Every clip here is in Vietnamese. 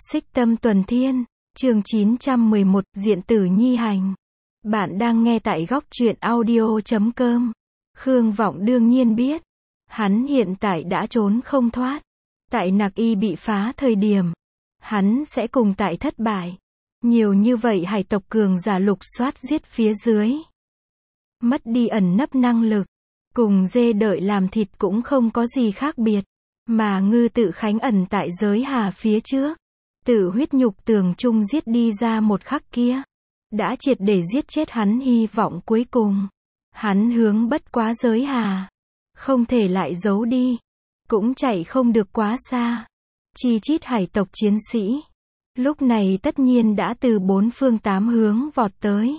Xích Tâm Tuần Thiên, chương 911, Diện Tử Nhi Hành. Bạn đang nghe tại góc truyện audio.com. Khương Vọng đương nhiên biết, hắn hiện tại đã trốn không thoát. Tại Nạc Y bị phá thời điểm, hắn sẽ cùng tại thất bại. Nhiều như vậy hải tộc cường giả lục soát giết phía dưới. Mất đi ẩn nấp năng lực, cùng dê đợi làm thịt cũng không có gì khác biệt. Mà Ngư Tự Khánh ẩn tại giới hà phía trước. Tự huyết nhục tường trung giết đi ra một khắc kia. Đã triệt để giết chết hắn hy vọng cuối cùng. Hắn hướng bất quá giới hà. Không thể lại giấu đi. Cũng chạy không được quá xa. Chi chít hải tộc chiến sĩ. Lúc này tất nhiên đã từ bốn phương tám hướng vọt tới.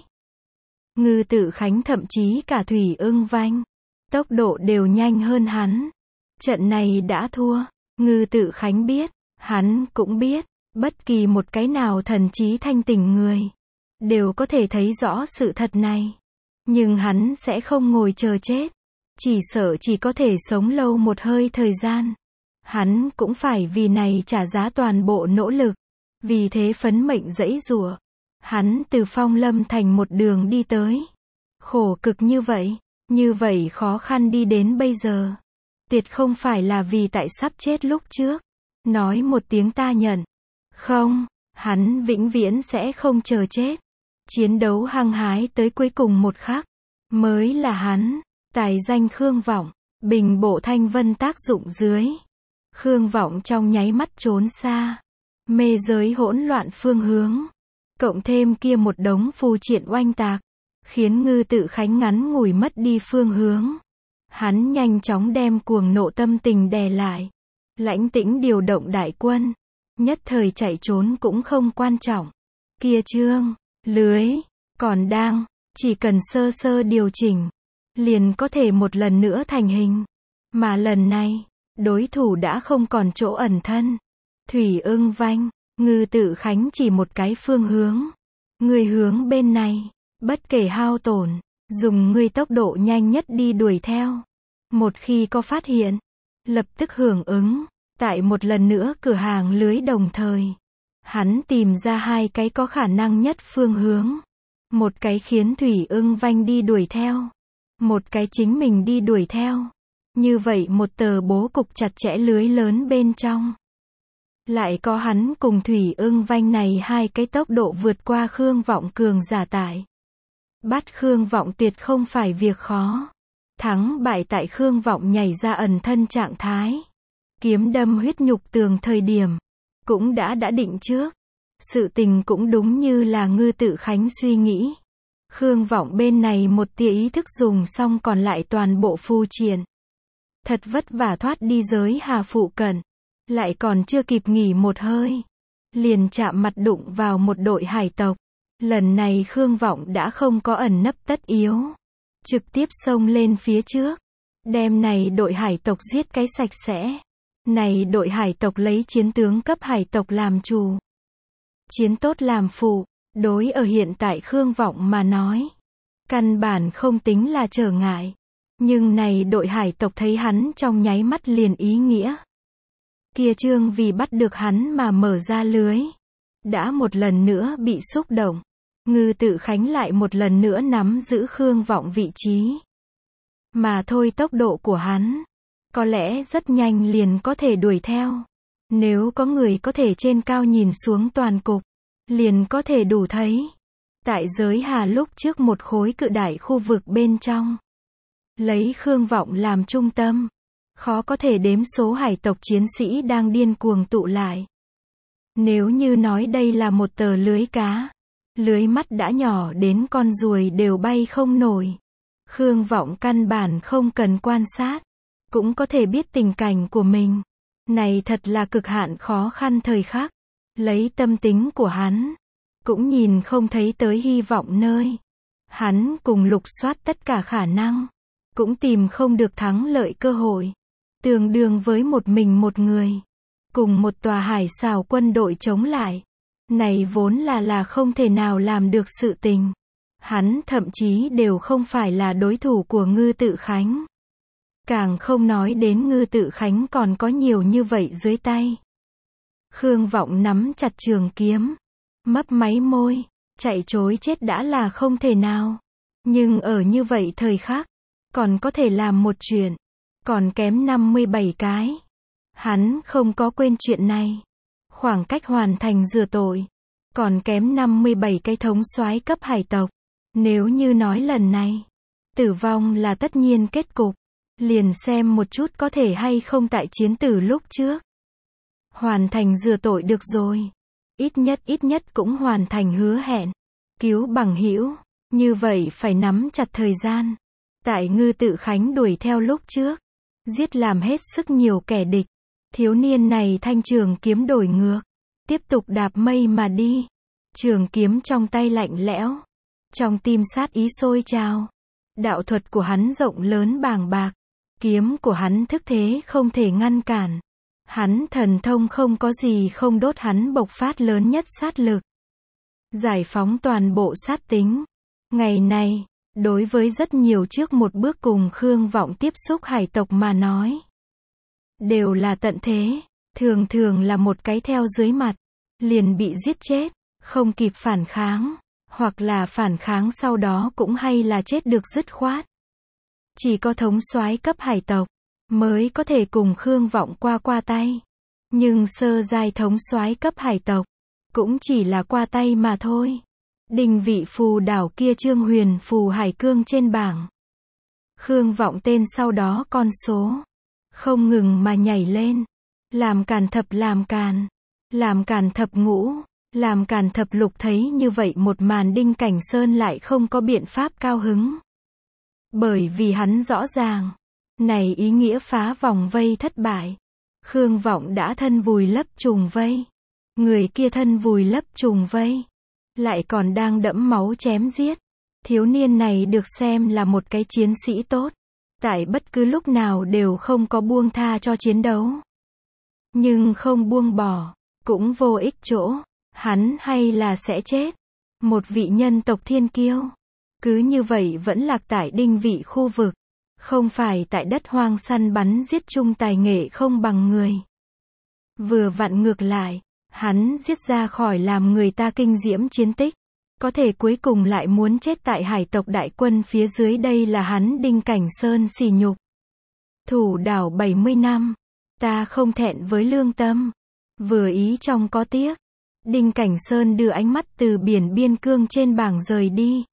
Ngư Tự Khánh thậm chí cả Thủy Ưng Vanh. Tốc độ đều nhanh hơn hắn. Trận này đã thua. Ngư Tự Khánh biết. Hắn cũng biết. Bất kỳ một cái nào thần trí thanh tỉnh người. Đều có thể thấy rõ sự thật này. Nhưng hắn sẽ không ngồi chờ chết. Chỉ sợ chỉ có thể sống lâu một hơi thời gian. Hắn cũng phải vì này trả giá toàn bộ nỗ lực. Vì thế phấn mệnh giãy giụa. Hắn từ Phong Lâm Thành một đường đi tới. Khổ cực như vậy khó khăn đi đến bây giờ. Tuyệt không phải là vì tại sắp chết lúc trước. Nói một tiếng ta nhận. Không, hắn vĩnh viễn sẽ không chờ chết. Chiến đấu hăng hái tới cuối cùng một khắc. Mới là hắn. Tài danh Khương Vọng. Bình bộ thanh vân tác dụng dưới. Khương Vọng trong nháy mắt trốn xa. Mê giới hỗn loạn phương hướng. Cộng thêm kia một đống phù triện oanh tạc. Khiến Ngư Tự Khánh ngắn ngủi mất đi phương hướng. Hắn nhanh chóng đem cuồng nộ tâm tình đè lại. Lãnh tĩnh điều động đại quân. Nhất thời chạy trốn cũng không quan trọng. Kia chương, lưới, còn đang, chỉ cần sơ sơ điều chỉnh. Liền có thể một lần nữa thành hình. Mà lần này, đối thủ đã không còn chỗ ẩn thân. Thủy Ưng Vanh, Ngư Tự Khánh chỉ một cái phương hướng. Người hướng bên này, bất kể hao tổn, dùng người tốc độ nhanh nhất đi đuổi theo. Một khi có phát hiện, lập tức hưởng ứng. Tại một lần nữa cửa hàng lưới đồng thời. Hắn tìm ra hai cái có khả năng nhất phương hướng. Một cái khiến Thủy Ưng Vanh đi đuổi theo. Một cái chính mình đi đuổi theo. Như vậy một tờ bố cục chặt chẽ lưới lớn bên trong. Lại có hắn cùng Thủy Ưng Vanh này hai cái tốc độ vượt qua Khương Vọng cường giả tải. Bắt Khương Vọng tuyệt không phải việc khó. Thắng bại tại Khương Vọng nhảy ra ẩn thân trạng thái. Kiếm đâm huyết nhục tường thời điểm. Cũng đã định trước. Sự tình cũng đúng như là Ngư Tự Khánh suy nghĩ. Khương Vọng bên này một tia ý thức dùng xong còn lại toàn bộ phù triện. Thật vất vả thoát đi giới hà phụ cận. Lại còn chưa kịp nghỉ một hơi. Liền chạm mặt đụng vào một đội hải tộc. Lần này Khương Vọng đã không có ẩn nấp tất yếu. Trực tiếp xông lên phía trước. Đem này đội hải tộc giết cái sạch sẽ. Này đội hải tộc lấy chiến tướng cấp hải tộc làm chủ. Chiến tốt làm phụ. Đối ở hiện tại Khương Vọng mà nói. Căn bản không tính là trở ngại. Nhưng này đội hải tộc thấy hắn trong nháy mắt liền ý nghĩa. Kia chương vì bắt được hắn mà mở ra lưới. Đã một lần nữa bị xúc động. Ngư Tự Khánh lại một lần nữa nắm giữ Khương Vọng vị trí. Mà thôi tốc độ của hắn. Có lẽ rất nhanh liền có thể đuổi theo. Nếu có người có thể trên cao nhìn xuống toàn cục. Liền có thể đủ thấy. Tại giới hà lúc trước một khối cự đại khu vực bên trong. Lấy Khương Vọng làm trung tâm. Khó có thể đếm số hải tộc chiến sĩ đang điên cuồng tụ lại. Nếu như nói đây là một tờ lưới cá. Lưới mắt đã nhỏ đến con ruồi đều bay không nổi. Khương Vọng căn bản không cần quan sát. Cũng có thể biết tình cảnh của mình. Này thật là cực hạn khó khăn thời khắc. Lấy tâm tính của hắn. Cũng nhìn không thấy tới hy vọng nơi. Hắn cùng lục soát tất cả khả năng. Cũng tìm không được thắng lợi cơ hội. Tương đương với một mình một người. Cùng một tòa hải xảo quân đội chống lại. Này vốn là không thể nào làm được sự tình. Hắn thậm chí đều không phải là đối thủ của Ngư Tự Khánh. Càng không nói đến Ngư Tự Khánh còn có nhiều như vậy dưới tay. Khương Vọng nắm chặt trường kiếm, mấp máy môi, chạy trối chết đã là không thể nào. Nhưng ở như vậy thời khắc, còn có thể làm một chuyện, còn kém 57 cái. Hắn không có quên chuyện này. Khoảng cách hoàn thành rửa tội, còn kém 57 cái thống soái cấp hải tộc. Nếu như nói lần này, tử vong là tất nhiên kết cục, liền xem một chút có thể hay không tại chiến tử lúc trước. Hoàn thành rửa tội được rồi. Ít nhất cũng hoàn thành hứa hẹn. Cứu bằng hữu, như vậy phải nắm chặt thời gian. Tại Ngư Tự Khánh đuổi theo lúc trước, giết làm hết sức nhiều kẻ địch. Thiếu niên này thanh trường kiếm đổi ngược, tiếp tục đạp mây mà đi. Trường kiếm trong tay lạnh lẽo, trong tim sát ý sôi trào. Đạo thuật của hắn rộng lớn bàng bạc, kiếm của hắn thức thế không thể ngăn cản. Hắn thần thông không có gì không đốt hắn bộc phát lớn nhất sát lực. Giải phóng toàn bộ sát tính. Ngày này, đối với rất nhiều trước một bước cùng Khương Vọng tiếp xúc hải tộc mà nói, đều là tận thế, thường thường là một cái theo dưới mặt, liền bị giết chết, không kịp phản kháng, hoặc là phản kháng sau đó cũng hay là chết được dứt khoát. Chỉ có thống soái cấp hải tộc mới có thể cùng Khương Vọng qua tay. Nhưng sơ giai thống soái cấp hải tộc cũng chỉ là qua tay mà thôi. Đình vị phù đảo kia Trương Huyền phù hải cương trên bảng. Khương Vọng tên sau đó con số không ngừng mà nhảy lên. Làm càn thập làm càn thập ngũ, làm càn thập lục, thấy như vậy một màn Đinh Cảnh Sơn lại không có biện pháp cao hứng. Bởi vì hắn rõ ràng, này ý nghĩa phá vòng vây thất bại. Khương Vọng đã thân vùi lấp trùng vây. Người kia thân vùi lấp trùng vây, lại còn đang đẫm máu chém giết. Thiếu niên này được xem là một cái chiến sĩ tốt, tại bất cứ lúc nào đều không có buông tha cho chiến đấu. Nhưng không buông bỏ, cũng vô ích chỗ, hắn hay là sẽ chết. Một vị nhân tộc thiên kiêu, cứ như vậy vẫn lạc tại Đinh vị khu vực, không phải tại đất hoang săn bắn giết chung tài nghệ không bằng người. Vừa vặn ngược lại, hắn giết ra khỏi làm người ta kinh diễm chiến tích, có thể cuối cùng lại muốn chết tại hải tộc đại quân phía dưới, đây là hắn Đinh Cảnh Sơn sỉ nhục. Thủ đảo 70 năm, ta không thẹn với lương tâm, vừa ý trong có tiếc. Đinh Cảnh Sơn đưa ánh mắt từ biển biên cương trên bảng rời đi.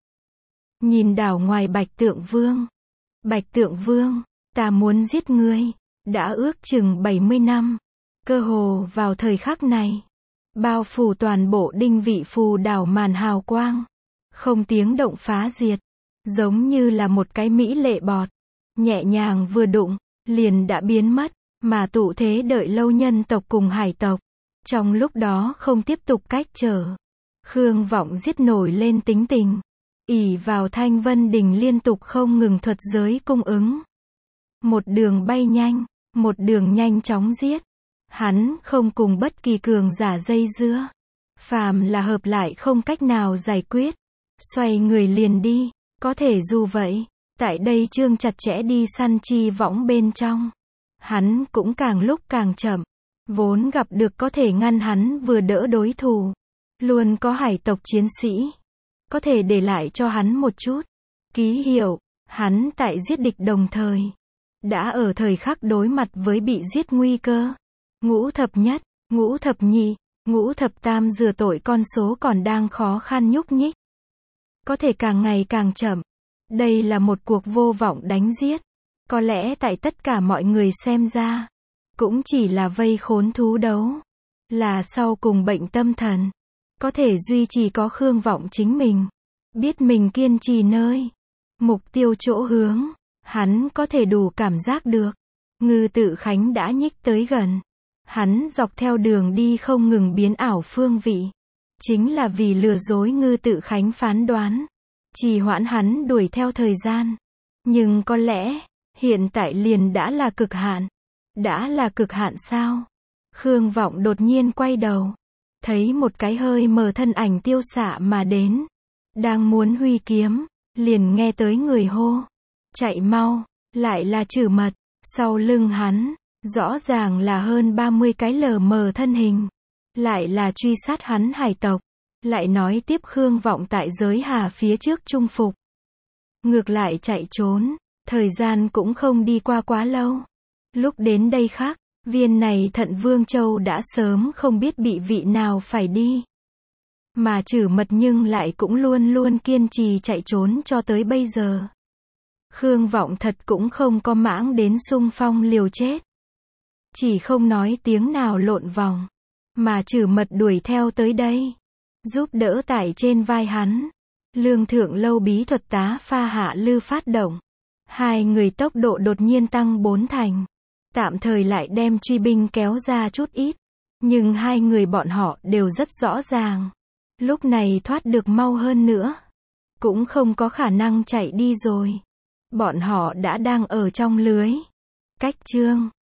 Nhìn đảo ngoài Bạch Tượng Vương. Bạch Tượng Vương, ta muốn giết ngươi, đã ước chừng 70 năm. Cơ hồ vào thời khắc này, bao phủ toàn bộ Đinh vị phù đảo màn hào quang, không tiếng động phá diệt, giống như là một cái mỹ lệ bọt, nhẹ nhàng vừa đụng, liền đã biến mất, mà tụ thế đợi lâu nhân tộc cùng hải tộc, trong lúc đó không tiếp tục cách trở. Khương Vọng giết nổi lên tính tình, ỷ vào Thanh Vân Đình liên tục không ngừng thuật giới cung ứng. Một đường bay nhanh, một đường nhanh chóng giết. Hắn không cùng bất kỳ cường giả dây dưa. Phàm là hợp lại không cách nào giải quyết, xoay người liền đi. Có thể dù vậy, tại đây Trương chặt chẽ đi săn chi võng bên trong, hắn cũng càng lúc càng chậm. Vốn gặp được có thể ngăn hắn vừa đỡ đối thủ, luôn có hải tộc chiến sĩ, có thể để lại cho hắn một chút ký hiệu. Hắn tại giết địch đồng thời, đã ở thời khắc đối mặt với bị giết nguy cơ. Ngũ thập nhất, ngũ thập nhị, ngũ thập tam rửa tội con số còn đang khó khăn nhúc nhích. Có thể càng ngày càng chậm. Đây là một cuộc vô vọng đánh giết. Có lẽ tại tất cả mọi người xem ra, cũng chỉ là vây khốn thú đấu. Là sau cùng bệnh tâm thần. Có thể duy trì có Khương Vọng chính mình. Biết mình kiên trì nơi mục tiêu chỗ hướng. Hắn có thể đủ cảm giác được. Ngư Tự Khánh đã nhích tới gần. Hắn dọc theo đường đi không ngừng biến ảo phương vị. Chính là vì lừa dối Ngư Tự Khánh phán đoán. Trì hoãn hắn đuổi theo thời gian. Nhưng có lẽ, hiện tại liền đã là cực hạn. Đã là cực hạn sao? Khương Vọng đột nhiên quay đầu. Thấy một cái hơi mờ thân ảnh tiêu xạ mà đến. Đang muốn huy kiếm, liền nghe tới người hô. Chạy mau, lại là Trử Mật. Sau lưng hắn, rõ ràng là hơn 30 cái lờ mờ thân hình. lại là truy sát hắn hải tộc. Lại nói tiếp Khương Vọng tại giới hà phía trước trung phục. Ngược lại chạy trốn, thời gian cũng không đi qua quá lâu. Lúc đến đây khác, viên này Thận Vương Châu đã sớm không biết bị vị nào phải đi. Mà Trử Mật nhưng lại cũng luôn luôn kiên trì chạy trốn cho tới bây giờ. Khương Vọng thật cũng không có mãng đến xung phong liều chết. Chỉ không nói tiếng nào lộn vòng. Mà Trử Mật đuổi theo tới đây. Giúp đỡ tại trên vai hắn. Lương Thượng Lâu bí thuật tá pha hạ lư phát động. Hai người tốc độ đột nhiên tăng 4 thành. Tạm thời lại đem truy binh kéo ra chút ít. Nhưng hai người bọn họ đều rất rõ ràng. Lúc này thoát được mau hơn nữa. Cũng không có khả năng chạy đi rồi. Bọn họ đã đang ở trong lưới. Cách chương